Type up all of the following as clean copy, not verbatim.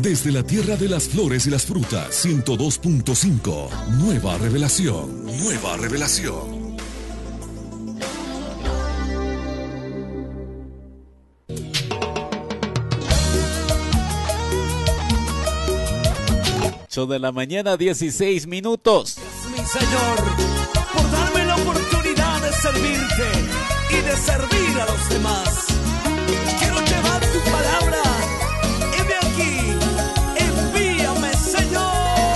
Desde la tierra de las flores y las frutas, 102.5. Nueva revelación. Nueva revelación. De la mañana, 16 minutos. Mi Señor, por darme la oportunidad de servirte y de servir a los demás. Quiero llevar tu palabra. Heme aquí, envíame, Señor.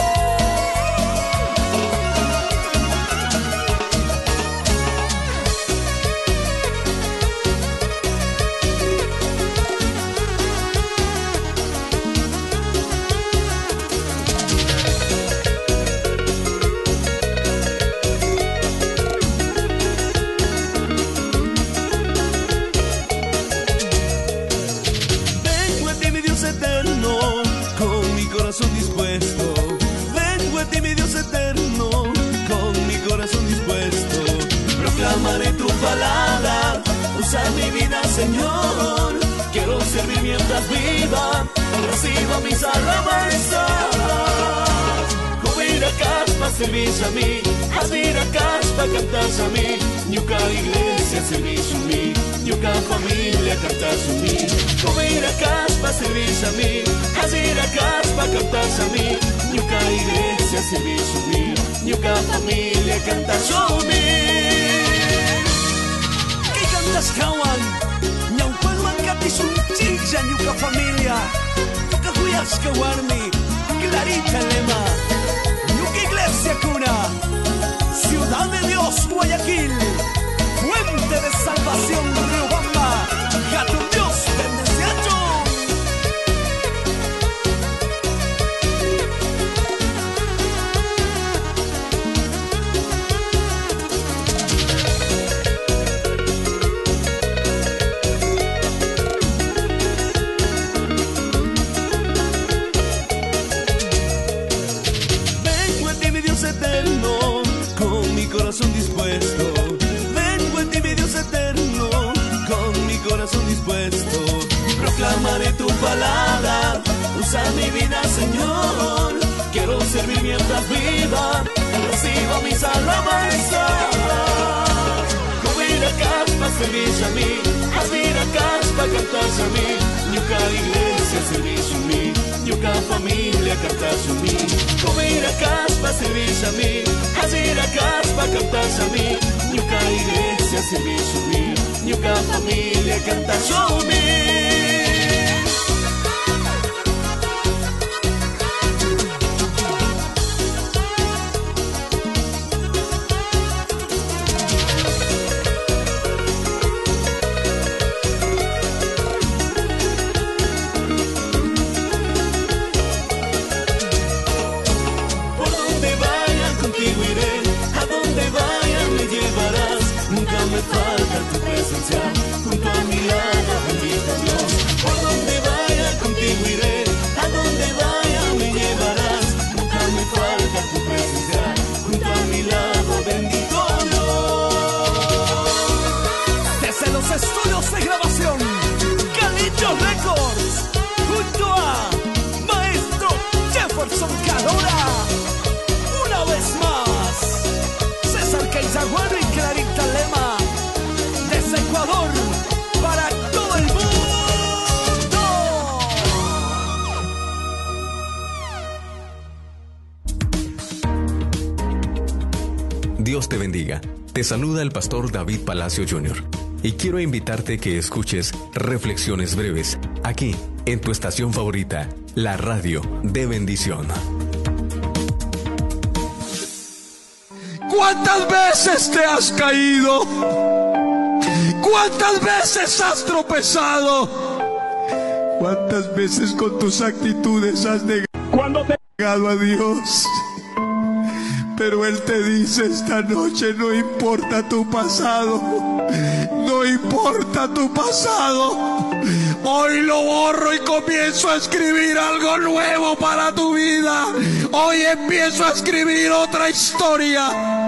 Dispuesto, vengo a ti, mi Dios eterno, con mi corazón dispuesto. Proclamaré tu palabra, usa mi vida, Señor. Quiero servir mientras viva, reciba mis alabanzas. Cubrir a caspa, servís a mí, abrir a caspa, cantas a mí. Ñuca iglesia, servís a mí, Ñuca familia, cantas a mí. Cubrir a caspa, servís a mí, abrir a caspa, cantas a mí. Ñuca iglesia, servís a mí, Ñuca familia, cantas a mí. ¿Qué cantas, Kawan? Ñaupaguan katisun chilla, Ñuca familia. Ñuca huyas kawarmi, clarita lema. Ñuca iglesia cuna, ciudad de Dios, Guayaquil. Fuente de salvación, Riobamba. Gato Dios, bendecido. Vengo a ti, mi Dios eterno, con mi corazón dispuesto. Dispuesto, proclamaré tu palabra, usa mi vida, Señor. Quiero servir mientras viva, reciba mis alabanzas. Cubrir a caspa, servís a mí, abrir a caspa, cantas a mí. Ñuca iglesia, servís a mí, Ñuca familia, cantas a mí. Cubrir a caspa, servís a mí, abrir a caspa, cantas a mí. Ñuca iglesia, servís a mí, Ñuca familia, cantas a mí. Junto a mi lado, bendito Dios. Por donde vaya contigo iré, a donde vaya me llevarás. Nunca me falta tu presencia. Junto a mi lado, bendito Dios. Desde los estudios de grabación, Calillo Records, junto a Maestro Jefferson Calora. Una vez más, César Queizaguaro y Clarita Lema. Ecuador, para todo el mundo. Dios te bendiga. Te saluda el pastor David Palacio Jr. Y quiero invitarte que escuches Reflexiones Breves, aquí, en tu estación favorita, la radio de bendición. ¿Cuántas veces te has caído? ¿Cuántas veces has tropezado? ¿Cuántas veces con tus actitudes has negado a Dios? Pero Él te dice esta noche, no importa tu pasado, no importa tu pasado. Hoy lo borro y comienzo a escribir algo nuevo para tu vida. Hoy empiezo a escribir otra historia.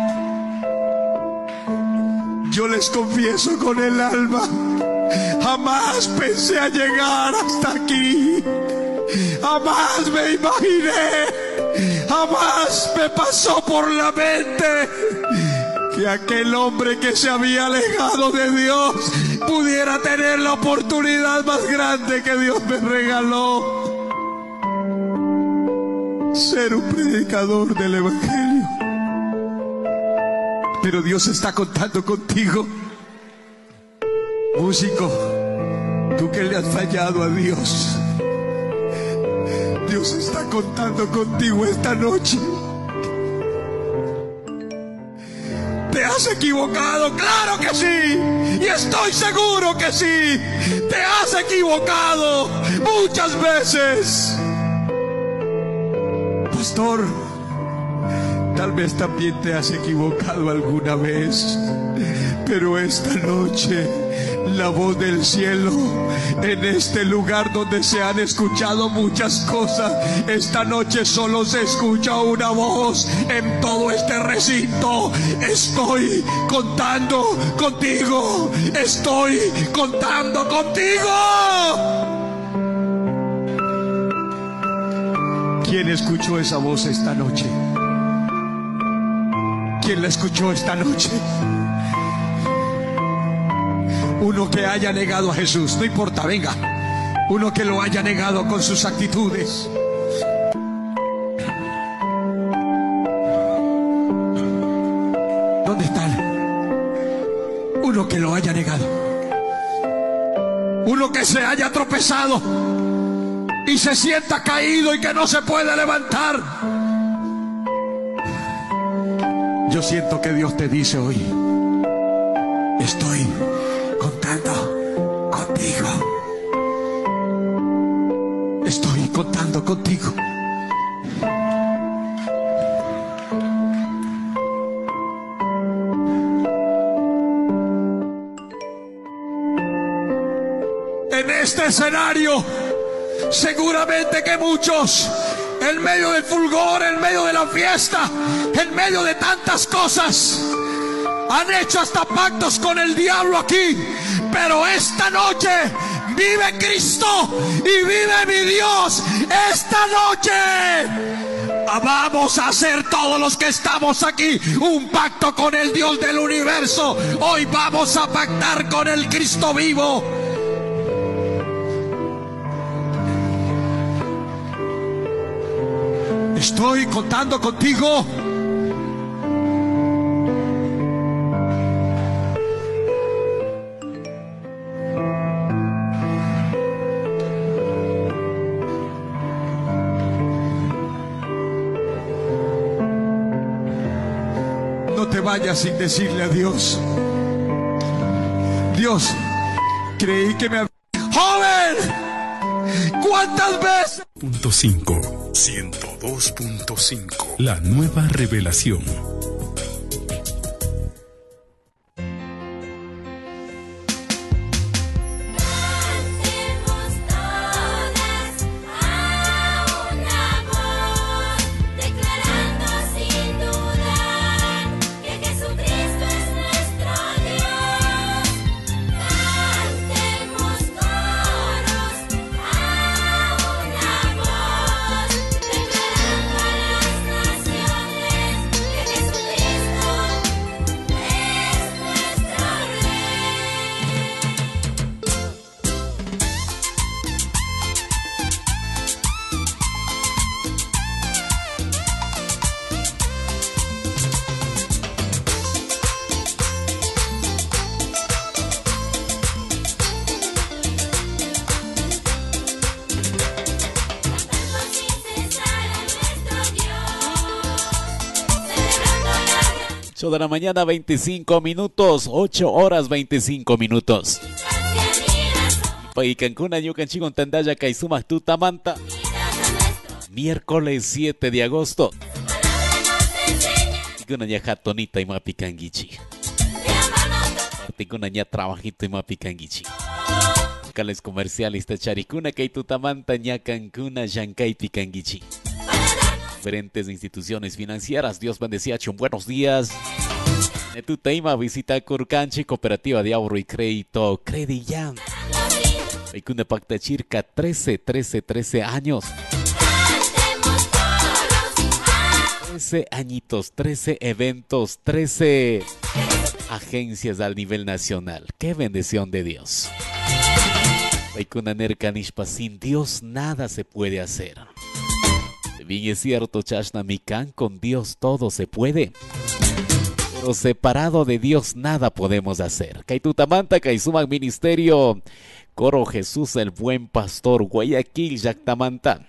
Yo les confieso con el alma, jamás pensé a llegar hasta aquí. Jamás me imaginé, jamás me pasó por la mente que aquel hombre que se había alejado de Dios pudiera tener la oportunidad más grande que Dios me regaló. Ser un predicador del Evangelio. Pero Dios está contando contigo. Músico, tú que le has fallado a Dios, Dios está contando contigo esta noche. ¿Te has equivocado? ¡Claro que sí! Y estoy seguro que sí. Te has equivocado muchas veces. Pastor, tal vez también te has equivocado alguna vez, pero esta noche la voz del cielo en este lugar donde se han escuchado muchas cosas, esta noche solo se escucha una voz en todo este recinto. Estoy contando contigo. Estoy contando contigo. ¿Quién escuchó esa voz esta noche? ¿Quién la escuchó esta noche? Uno que haya negado a Jesús, no importa, venga. Uno que lo haya negado con sus actitudes. ¿Dónde están? Uno que lo haya negado. Uno que se haya tropezado y se sienta caído y que no se puede levantar. Yo siento que Dios te dice hoy: estoy contando contigo. Estoy contando contigo. En este escenario, seguramente que muchos, en medio del fulgor, en medio de la fiesta, en medio de tantas cosas, han hecho hasta pactos con el diablo aquí. Pero esta noche vive Cristo y vive mi Dios. Esta noche vamos a hacer, todos los que estamos aquí, un pacto con el Dios del universo. Hoy vamos a pactar con el Cristo vivo. Estoy contando contigo. No te vayas sin decirle a Dios: Dios, creí que me había... ¡Joven! ¿Cuántas veces? 102.5. La nueva revelación. De la mañana, 25 minutos, 8 horas 25 minutos. Paikankuna Yukanchigon Tandaya Kaizuma Tutamanta. Miércoles 7 de agosto. Tikuna jatonita y mapikangichi. Tikuna ya trabajito y mapikangichi. Locales comerciales Tacharikuna Kaitutamanta Ñakankuna Yankai Pikangichi. Diferentes instituciones financieras. Dios bendiga. Buenos días. Netutaima visita Curcanchi, Cooperativa de Ahorro y Crédito Credillan. Paikuna Pacta Chirca, 13 años. 13 añitos, 13 eventos, 13 agencias al nivel nacional. ¡Qué bendición de Dios! Paikuna Nercanishpa, sin Dios nada se puede hacer. Si bien es cierto, Chashna Mikan, con Dios todo se puede. Pero separado de Dios nada podemos hacer. Kaitutamanta, Kaisuman Ministerio, Coro Jesús el Buen Pastor, Guayaquil, Yactamanta.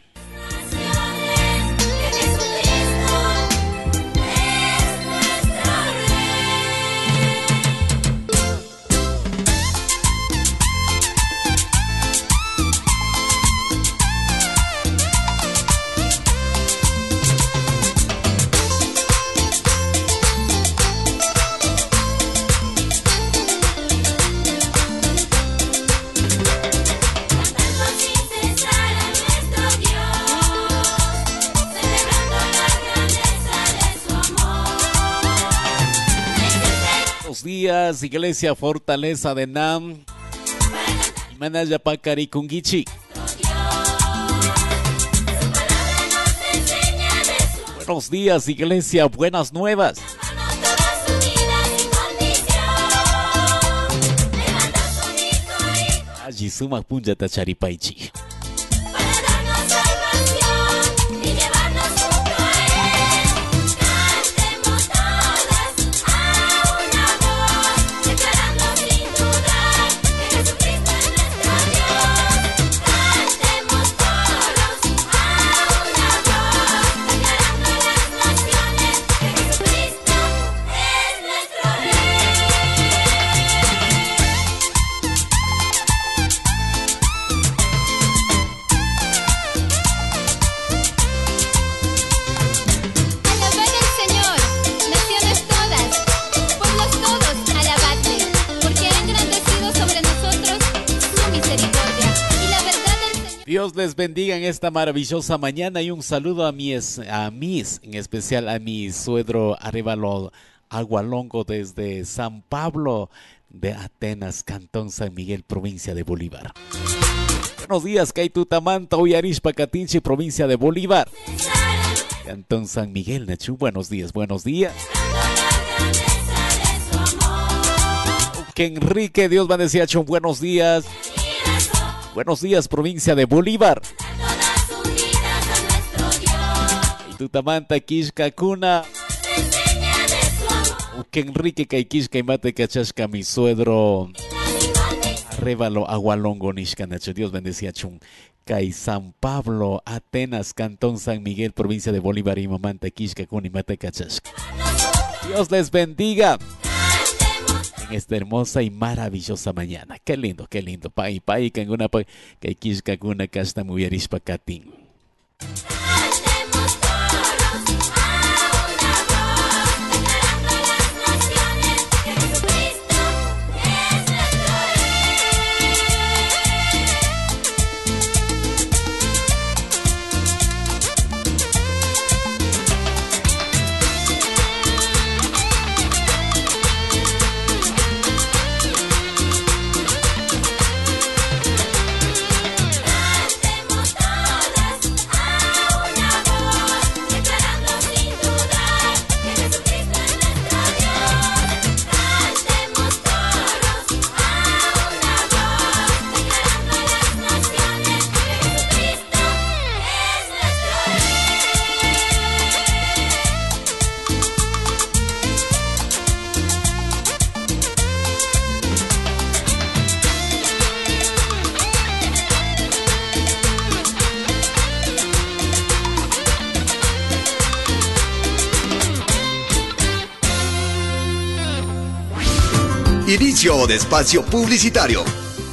Días, Iglesia Fortaleza de Nam, Manaya Pacari Kungichi. Buenos días, Iglesia, buenas nuevas. Allí suma punja tacharipaichi. Dios les bendiga en esta maravillosa mañana y un saludo a mis, en especial a mi suegro Arevalo Agualongo desde San Pablo de Atenas, Cantón San Miguel, provincia de Bolívar. Buenos días, Kaitutamanta, Uyarishpa, Catinchi, provincia de Bolívar. Cantón San Miguel, Nachu, buenos días, buenos días. Que Enrique, Dios bendiga, buenos días. Buenos días, provincia de Bolívar. Tutamanta, Quisca, Cuna. Que Enrique, Kaikisca y Mate, Cachasca, mi suegro. Arrévalo, Agualongo, Nishkanacho. Dios bendiga, Chun. Cay San Pablo, Atenas, Cantón San Miguel, provincia de Bolívar y Mamanta, Quisca, Cuna y Mate, Cachasca. Dios les bendiga en esta hermosa y maravillosa mañana. Qué lindo, pai que en una que quisca una casta muy arispa catín. Inicio de espacio publicitario.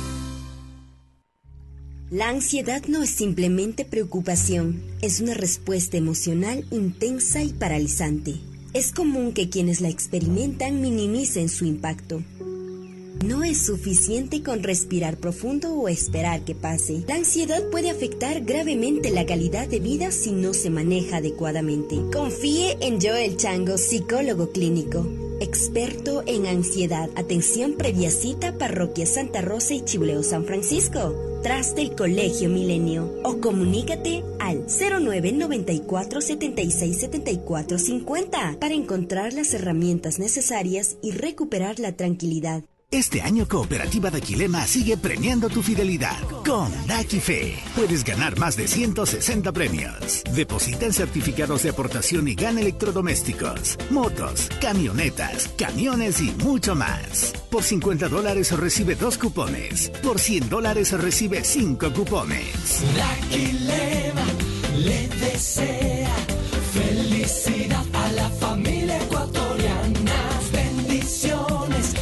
La ansiedad no es simplemente preocupación, es una respuesta emocional intensa y paralizante. Es común que quienes la experimentan minimicen su impacto. No es suficiente con respirar profundo o esperar que pase. La ansiedad puede afectar gravemente la calidad de vida si no se maneja adecuadamente. Confíe en Joel Chango, psicólogo clínico. experto en ansiedad. Atención previa cita, Parroquia Santa Rosa y Chibuleo San Francisco, tras del Colegio Milenio. O comunícate al 0994 76 74 50 para encontrar las herramientas necesarias y recuperar la tranquilidad. Este año Cooperativa Daquilema sigue premiando tu fidelidad. Con Daquife puedes ganar más de 160 premios. Deposita en certificados de aportación y gana electrodomésticos, motos, camionetas, camiones y mucho más. Por $50 recibe 2 cupones. Por $100 recibe 5 cupones. Daquilema le desea felicidad a la familia ecuatoriana. Bendiciones.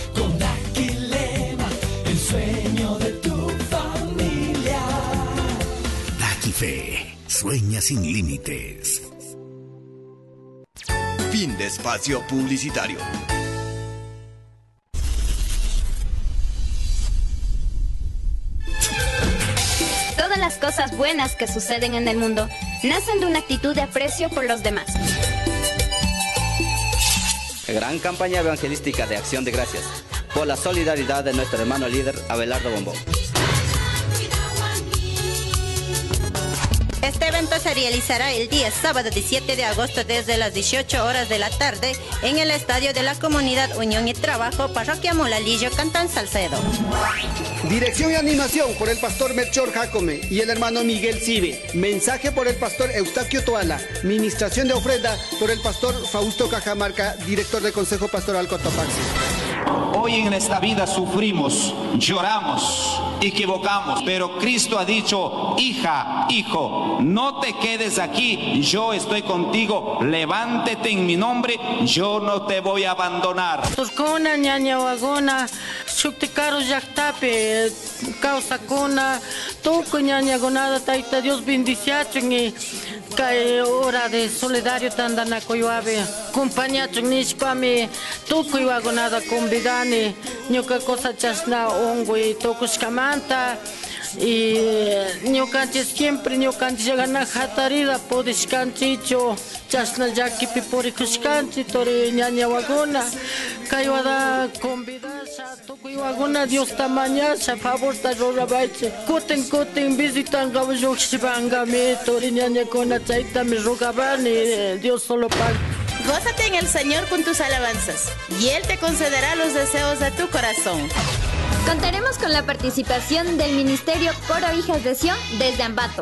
Sueño de tu familia. Daquife, sueña sin límites. Fin de espacio publicitario. Todas las cosas buenas que suceden en el mundo nacen de una actitud de aprecio por los demás. Gran campaña evangelística de Acción de Gracias por la solidaridad de nuestro hermano líder Abelardo Bombón. Este evento se realizará el día sábado 17 de agosto desde las 18 horas de la tarde en el Estadio de la Comunidad Unión y Trabajo, Parroquia Molalillo, Cantón Salcedo. Dirección y animación por el pastor Melchor Jacome y el hermano Miguel Cibe. Mensaje por el pastor Eustaquio Toala. Ministración de ofrenda por el pastor Fausto Cajamarca, director del Consejo Pastoral Cotopaxi. Hoy en esta vida sufrimos, lloramos, equivocamos, pero Cristo ha dicho: hija, hijo, no te quedes aquí, yo estoy contigo, levántate en mi nombre, yo no te voy a abandonar. Turcona, ñaña wagona, shuktikaro yaktape, causa cona, toco ñaña gonada, taita Dios bendiciacho en cae hora de solidario tandana coyoabe, compañacho nishpame, toco iwagonada con vegane, ñoca cosa chasna ongwe, toco escamanta. Y ñocanches siempre ñocanches gana jatarida podiscanchicho chasna yaki pipori kuscanchi tori ñaña wagona kayuada convidasa toco wagona Dios tamañasa favor ta rogabaiche koten visitan gabujoxibangame tori ñaña kona chaita me rogabani Dios solo paga. Gózate en el Señor con tus alabanzas y Él te concederá los deseos de tu corazón. Contaremos con la participación del Ministerio Coro Hijas de Sion desde Ambato.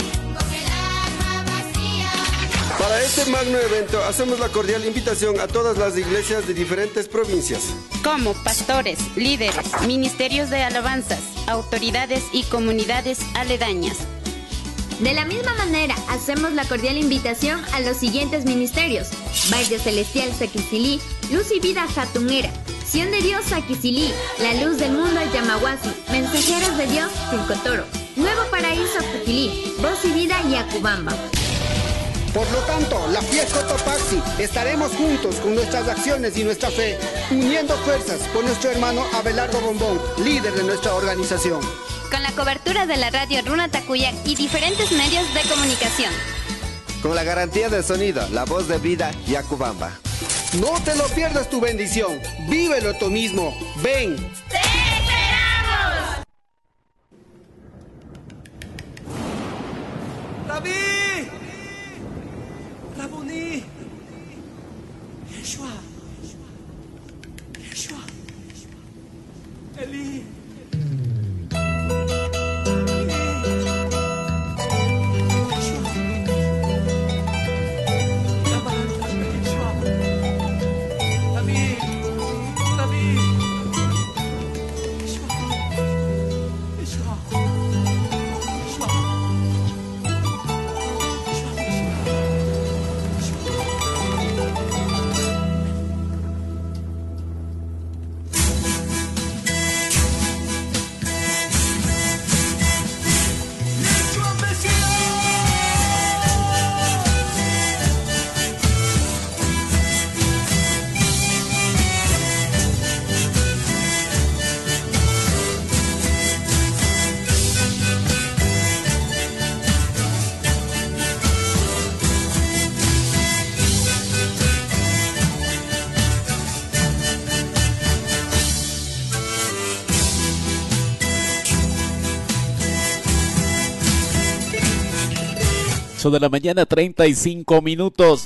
Para este magno evento hacemos la cordial invitación a todas las iglesias de diferentes provincias, como pastores, líderes, ministerios de alabanzas, autoridades y comunidades aledañas. De la misma manera, hacemos la cordial invitación a los siguientes ministerios: Valle Celestial Saquicilí, Luz y Vida Jatunera, Sion de Dios Saquicilí, La Luz del Mundo Yamahuasi, Mensajeros de Dios Tilcotoro, Nuevo Paraíso Cuquilí, Voz y Vida Yacubamba. Por lo tanto, la fiesta Cotopaxi, estaremos juntos con nuestras acciones y nuestra fe, uniendo fuerzas con nuestro hermano Abelardo Bombón, líder de nuestra organización. Con la cobertura de la radio Runa Tacuyac y diferentes medios de comunicación. con la garantía del sonido, La Voz de Vida Yacubamba. No te lo pierdas tu bendición, vívelo tú mismo, ven. ¡Te esperamos! ¡David! ¡Rabuní! ¡Yeshua! ¡Yeshua! ¡Elí! 8 de la mañana, 35 minutos.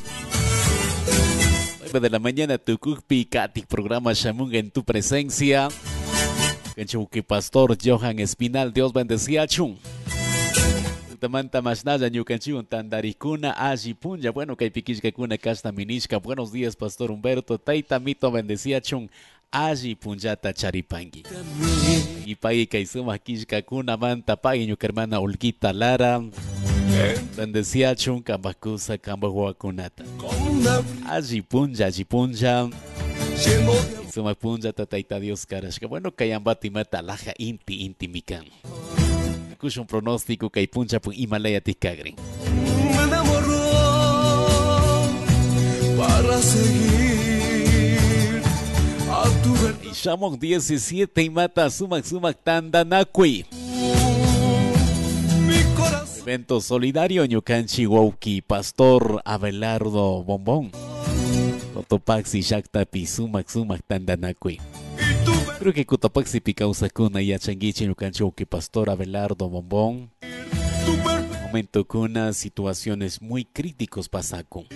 9 de la mañana, Tucuppi, Kati, programa Shamunga en tu presencia. Que Pastor Johan Espinal, Dios bendecía, chun. Tamanta Masnaya, Ñucanchun, Tandaricuna, Aji Punja, bueno, Kaipiquisca Cuna, Casta Minishka, buenos días, Pastor Humberto, Taita Mito, bendecía, chun, Aji Punjata Charipangi. Y Pai Kaisuma Kishka Cuna, Manta Pai, Ñucarmana Olguita Lara, bendecía, chun, Cambacusa, Cambahuacunata. Aji Punja, Suma Punja, Tataita Dios Karashka, bueno, Kayambati Mata Laja Inti Mikan. Un pronóstico que hay puncha por Himalaya Ticagri. Me enamoró para seguir a tu verdad. Y Shamok 17 y mata Sumak Tandanakui. Evento solidario Ñucanchi Wauki, Pastor Abelardo Bombón. Cotopaxi Shaktapi Sumak Tandanakui. Creo que Cotopaxi Picausa Cuna y Achanguichi Ñucanchi que Pastor Abelardo Bombón. Momento Cuna, situaciones muy críticos pasaco.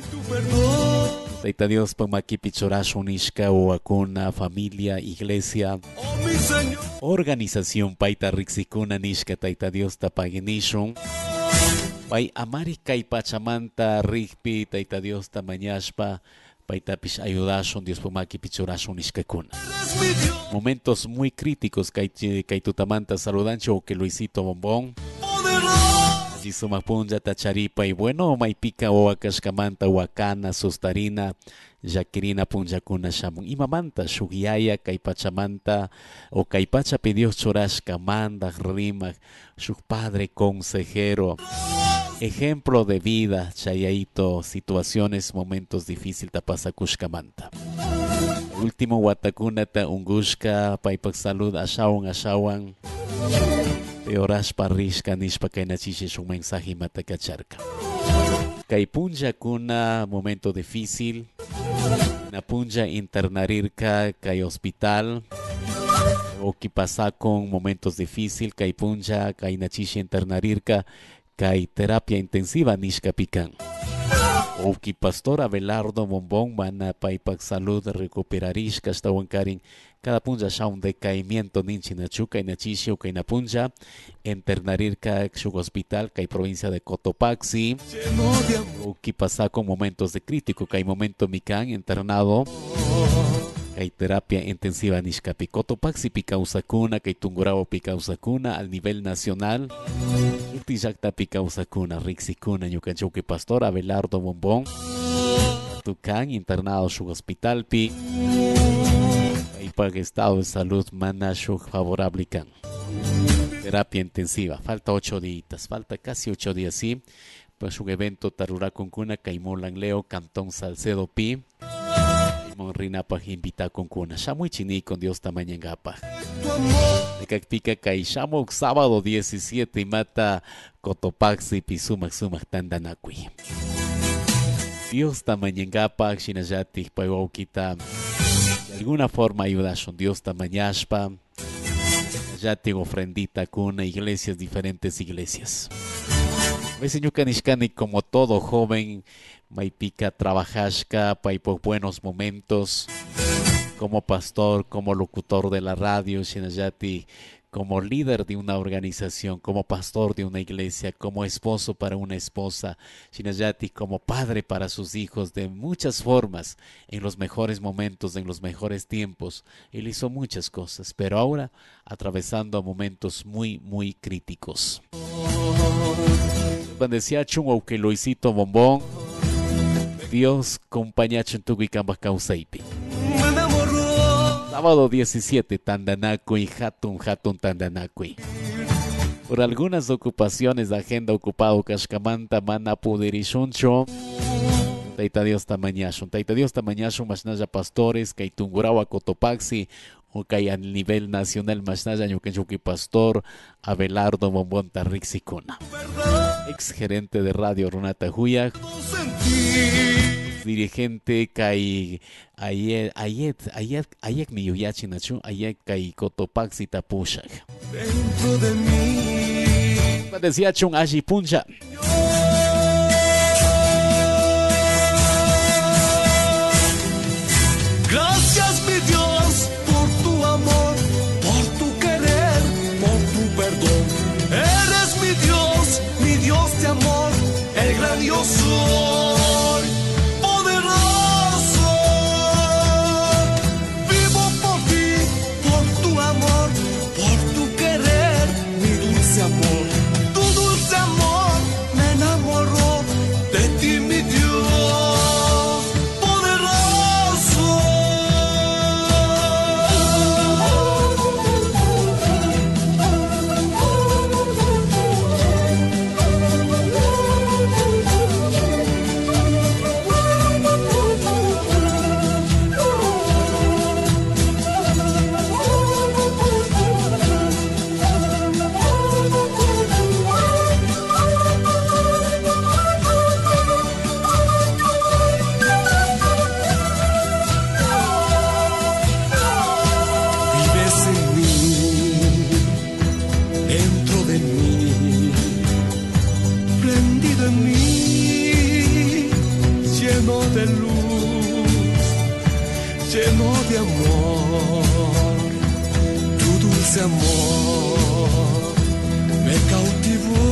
Taita Dios Pamaki Pichorasho Nishka o Acuna, familia, iglesia, organización Paita Rixicuna Nishka Taita Dios Tapaginishon. Pai Amarica y Pachamanta Rigpi Taita Dios Tamañashpa. Paitapish ayudashon Dios Pumaki Pichorashon Nishkakuna. Momentos muy críticos Kaitutamanta saludancho que Luisito Bombón. Allí Sumapunja Tacharipa y bueno Maipica o Akashkamanta Wakana Sustarina Jaquirina Punjakuna Shamun Imamanta Shugiaya Kaipachamanta o Kaipacha pidió Chorashka Manda Rima su padre consejero. Ejemplo de vida, Chayaito, situaciones, momentos difíciles, tapasa Kushkamanta. Último, Watakunata, Ungushka, Paipak Salud, Ashawan, Teorash Parishka, Nishpa Kainachish, un mensaje Matakacharka. Kaipunja Kuna, momento difícil. Napunja internarirka, Kai hospital. O Kipasa con momentos difíciles, Kaipunja, Kainachish internarirka. Kai terapia intensiva Nishka Pican. O que Pastor Abelardo Bombón Mana Paipak Salud recuperarishka hasta Wankarin. Cada punja ya un decaimiento ninchinachuca y nachisho que napunja internarirka su hospital Kai provincia de Cotopaxi. O que pasa con momentos de crítico Kai momento Mikan internado. Hay terapia intensiva Nishkapi Cotopaxi Picausacuna, Kai Tungurao Picausacuna al nivel nacional. Tijacta Picausacuna, Rixicuna, Ñucanchoque Pastor Abelardo Bombón. Tucán, internado su hospital Pi. Hay para estado de salud Manashu favorable can. Terapia intensiva, falta 8 días, falta casi 8 días, sí. Pues un evento Tarura con Cuna, Caimón Leo, Cantón Salcedo Pi. Rinapa invita con Cuna. Shamu chini con Dios Tamañangapa. De Cacpica Caishamo, sábado 17 y mata Cotopaxi Pisumac Tandanakui. Dios Tamañangapa, Shinayati, Paiwauquita. De alguna forma ayudaron Dios Tamañashpa. Ya tengo ofrendita Cuna, iglesias, diferentes iglesias. Señor Kanishkani, como todo joven, Maipica trabajashka, Paipo buenos momentos, como pastor, como locutor de la radio, Shinayati, como líder de una organización, como pastor de una iglesia, como esposo para una esposa, Shinayati, como padre para sus hijos, de muchas formas, en los mejores momentos, en los mejores tiempos. Él hizo muchas cosas, pero ahora atravesando momentos muy, muy críticos. Bendecía chungo que Luisito Bombón. Dios compañacho en tu Wikambas Causeipi. Sábado 17, Tandanakui, Hatun Tandanakui. Por algunas ocupaciones de agenda ocupado Kashkamanta, Mana Puderishuncho. Taita Dios Tamañashun. Taita Dios Tamañashun, Masnaya Pastores, Kaitungurawa Cotopaxi. O que a nivel nacional, Masnaya Ñucanchuki Pastor Abelardo Bombón Tarrixicuna. Ex gerente de radio Runata Huyak. Dirigente Kai Ayek Miyuyachi Nachu, Ayek Kai Cotopaxi Tapushak. Dentro de mí. Decía Chung Aji Punja. de mí, lleno de luz, lleno de amor. Tu dulce amor me cautivó,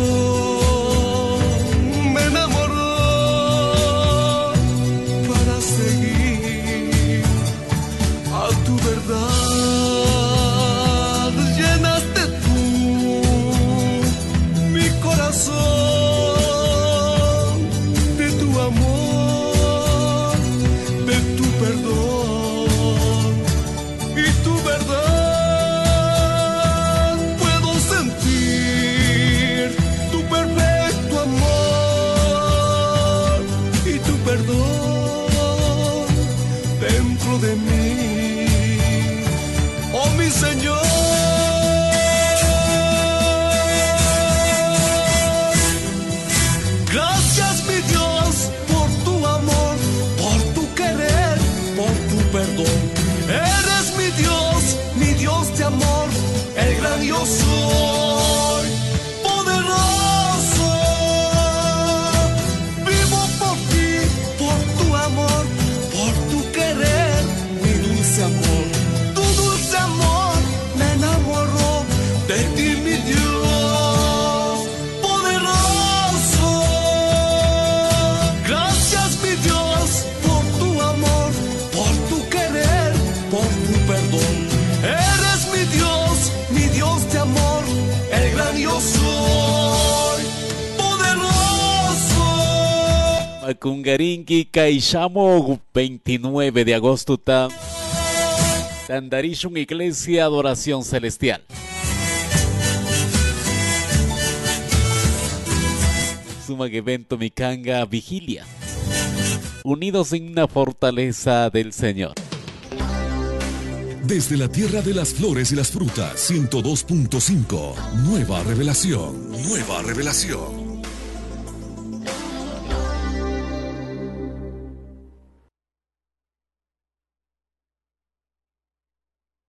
me enamoró para seguir a tu verdad. Llenaste tú mi corazón de tu amor, de tu perdón y tu verdad. Puedo sentir tu perfecto amor y tu perdón dentro de mí. Oh, mi Señor. Gracias, mi Dios, por tu amor, por tu querer, por tu perdón. Eres mi Dios de amor, el gran yo soy, poderoso. Vivo por ti, por tu amor, por tu querer, mi dulce amor. Tu dulce amor me enamoró de ti, mi Dios, poderoso. Gracias, mi Dios, por tu amor, por tu querer, por tu perdón. Eres mi Dios de amor, el gran yo soy, poderoso. Macungarinqui Caixamo, 29 de agosto ta Tandarishun Iglesia Adoración Celestial. Suma evento Micanga Vigilia. Unidos en una fortaleza del Señor. Desde la tierra de las flores y las frutas, 102.5. Nueva revelación. Nueva revelación.